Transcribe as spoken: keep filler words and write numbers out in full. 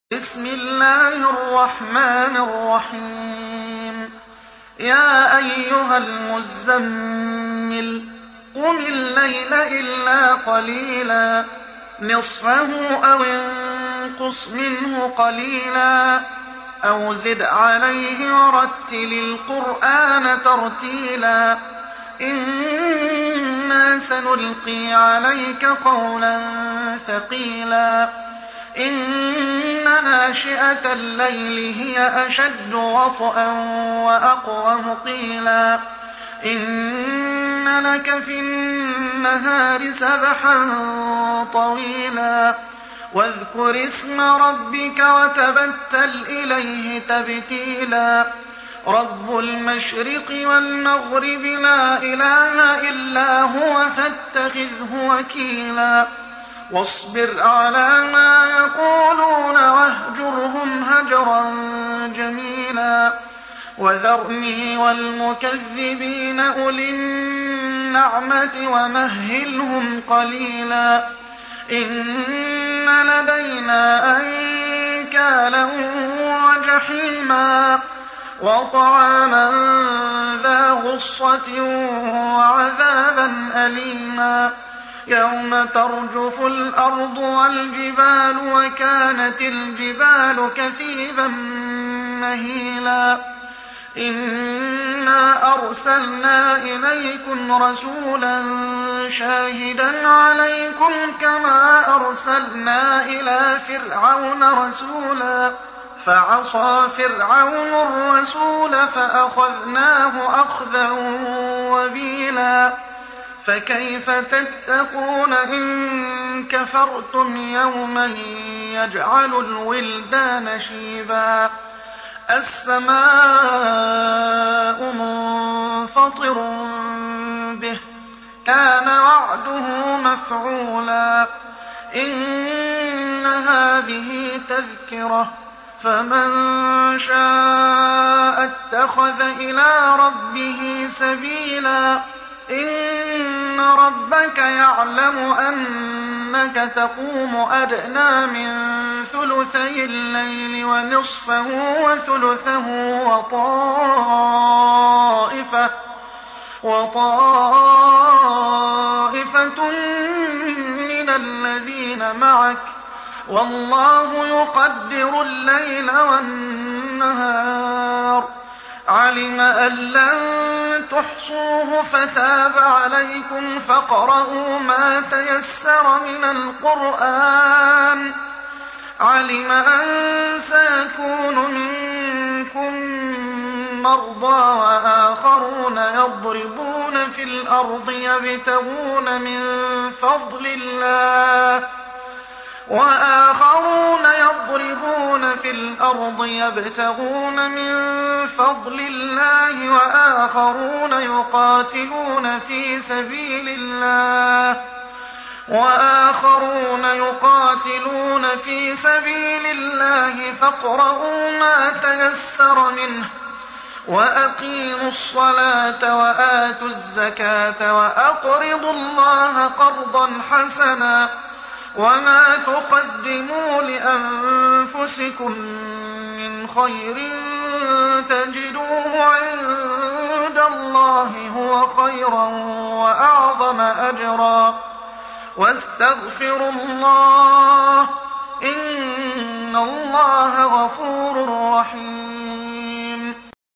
بسم الله الرحمن الرحيم يا أيها المزمل قم الليل إلا قليلا نصفه أو انقص منه قليلا أو زد عليه ورتل القرآن ترتيلا إنا سنلقي عليك قولا ثقيلا إن ناشئة الليل هي أشد وطئا وأقوم قيلا إن لك في النهار سبحا طويلا واذكر اسم ربك وتبتل إليه تبتيلا رب المشرق والمغرب لا إله إلا هو فاتخذه وكيلا واصبر على ما يقولون واهجرهم هجرا جميلا وذرني والمكذبين أولي النعمة ومهلهم قليلا إن لدينا أنكالا وجحيما وطعاما ذا غصة وعذابا أليما يوم ترجف الأرض والجبال وكانت الجبال كثيبا مهيلا إنا أرسلنا إليكم رسولا شاهدا عليكم كما أرسلنا إلى فرعون رسولا فعصى فرعون الرسول فأخذناه أخذا وبيلا فكيف تتقون إن كفرتم يوما يجعل الولدان شيبا السماء منفطر به كان وعده مفعولا إن هذه تذكرة فمن شاء اتخذ إلى ربه سبيلا إن ربك يعلم أنك تقوم أدنى من ثلثي الليل ونصفه وثلثه وطائفة, وطائفة من الذين معك والله يقدر الليل والنهار علم أن لن تحصوه فتاب عليكم فاقرؤوا ما تيسر من القرآن علم أن سيكون منكم مرضى وآخرون يضربون في الأرض يبتغون من فضل الله وآخرون يضربون في الأرض يبتغون من فضل الله وآخرون يقاتلون في سبيل الله وآخرون يقاتلون في سبيل الله فاقرؤوا ما تيسر منه وأقيموا الصلاة وآتوا الزكاة وأقرضوا الله قرضا حسنا وما تقدموا لأنفسكم من خير تجدوه عند الله هو خيرا وأعظم أجرا واستغفروا الله إن الله غفور رحيم